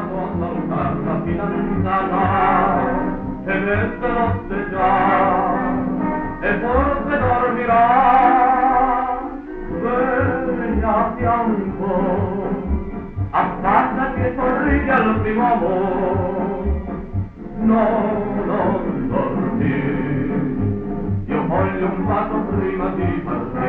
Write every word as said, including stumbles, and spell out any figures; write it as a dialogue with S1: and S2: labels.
S1: andato a salutare la fidanzata che questa notte già e forse dormirà sveglia a fianco affacciati e sorridi al primo amore no, non dormi io voglio un bacio prima di partire